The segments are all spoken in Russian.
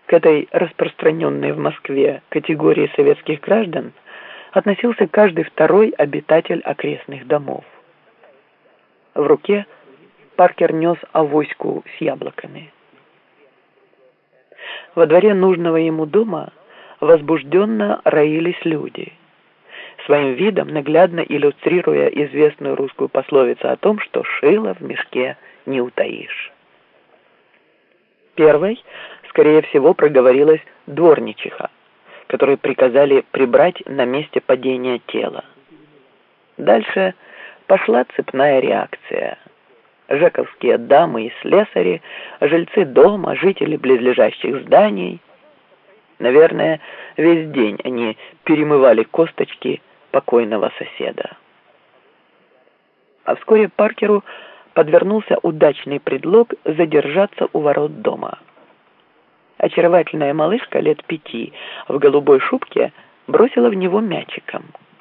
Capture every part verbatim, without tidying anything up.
К этой распространенной в Москве категории советских граждан относился каждый второй обитатель окрестных домов. В руке Паркер нес авоську с яблоками. Во дворе нужного ему дома возбужденно роились люди, своим видом наглядно иллюстрируя известную русскую пословицу о том, что шило в мешке не утаишь. Первой, скорее всего, проговорилась дворничиха, которой приказали прибрать на месте падения тела. Дальше пошла цепная реакция. Жековские дамы и слесари, жильцы дома, жители близлежащих зданий. Наверное, весь день они перемывали косточки покойного соседа. А вскоре Паркеру подвернулся удачный предлог задержаться у ворот дома. Очаровательная малышка лет пяти в голубой шубке бросила в него мячиком.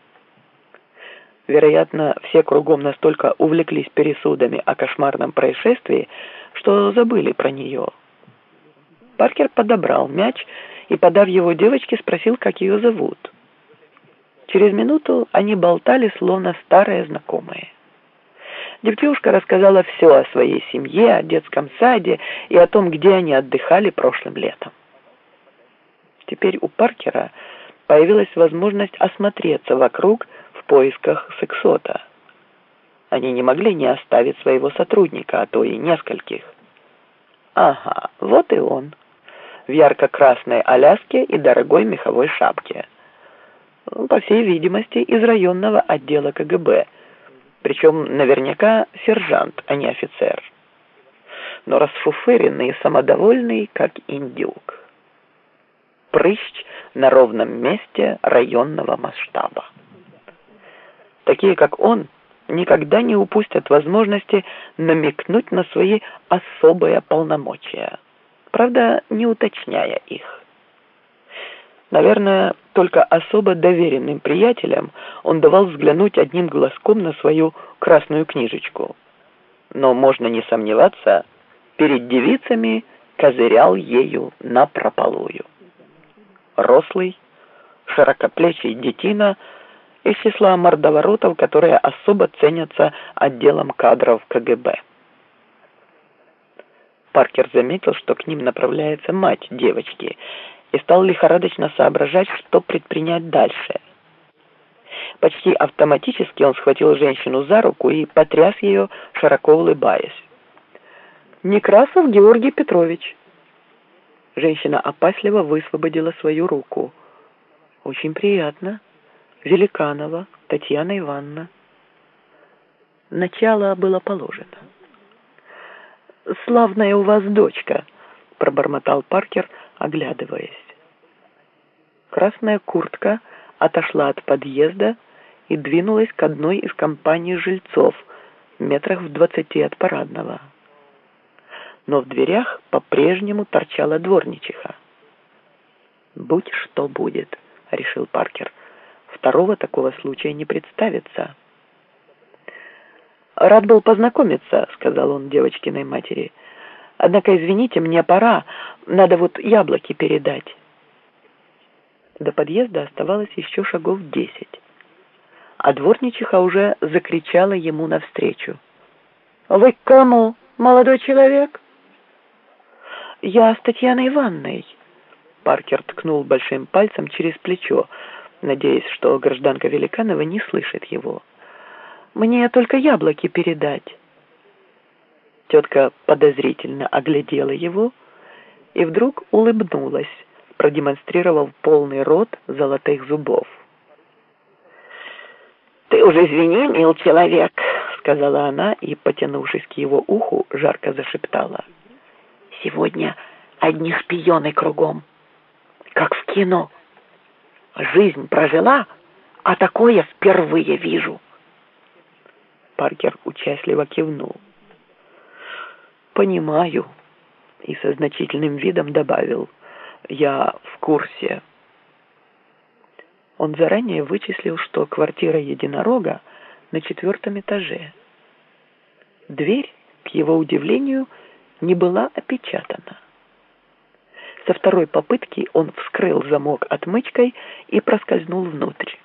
Вероятно, все кругом настолько увлеклись пересудами о кошмарном происшествии, что забыли про нее. Паркер подобрал мяч и, подав его девочке, спросил, как ее зовут. Через минуту они болтали, словно старые знакомые. Девчушка рассказала все о своей семье, о детском саде и о том, где они отдыхали прошлым летом. Теперь у Паркера появилась возможность осмотреться вокруг в поисках сексота. Они не могли не оставить своего сотрудника, а то и нескольких. Ага, вот и он, в ярко-красной аляске и дорогой меховой шапке. По всей видимости, из районного отдела ка гэ бэ. Причем наверняка сержант, а не офицер. Но расфуфыренный и самодовольный, как индюк. Прыщ на ровном месте районного масштаба. Такие, как он, никогда не упустят возможности намекнуть на свои особые полномочия, правда, не уточняя их. Наверное, только особо доверенным приятелям он давал взглянуть одним глазком на свою красную книжечку. Но можно не сомневаться, перед девицами козырял ею напропалую. Рослый, широкоплечий детина из числа мордоворотов, которые особо ценятся отделом кадров ка гэ бэ. Паркер заметил, что к ним направляется мать девочки, и стал лихорадочно соображать, что предпринять дальше. Почти автоматически он схватил женщину за руку и потряс ее, широко улыбаясь. «Некрасов Георгий Петрович». Женщина опасливо высвободила свою руку. «Очень приятно. Великанова Татьяна Ивановна». Начало было положено. «Славная у вас дочка», — пробормотал Паркер, оглядываясь. Красная куртка отошла от подъезда и двинулась к одной из компаний жильцов, метрах в двадцати от парадного. Но в дверях по-прежнему торчала дворничиха. «Будь что будет», — решил Паркер. «Второго такого случая не представится». «Рад был познакомиться», — сказал он девочкиной матери. «Однако, извините, мне пора. Надо вот яблоки передать». До подъезда оставалось еще шагов десять, а дворничиха уже закричала ему навстречу. «Вы к кому, молодой человек?» «Я с Татьяной Ивановной». Паркер ткнул большим пальцем через плечо, надеясь, что гражданка Великанова не слышит его. «Мне только яблоки передать». Тетка подозрительно оглядела его и вдруг улыбнулась, продемонстрировав полный рот золотых зубов. «Ты уже извини, мил человек», — сказала она и, потянувшись к его уху, жарко зашептала. «Сегодня одни шпионы кругом, как в кино. Жизнь прожила, а такое впервые вижу». Паркер участливо кивнул. «Понимаю», и со значительным видом добавил: «Я в курсе». Он заранее вычислил, что квартира единорога на четвертом этаже. Дверь, к его удивлению, не была опечатана. Со второй попытки он вскрыл замок отмычкой и проскользнул внутрь.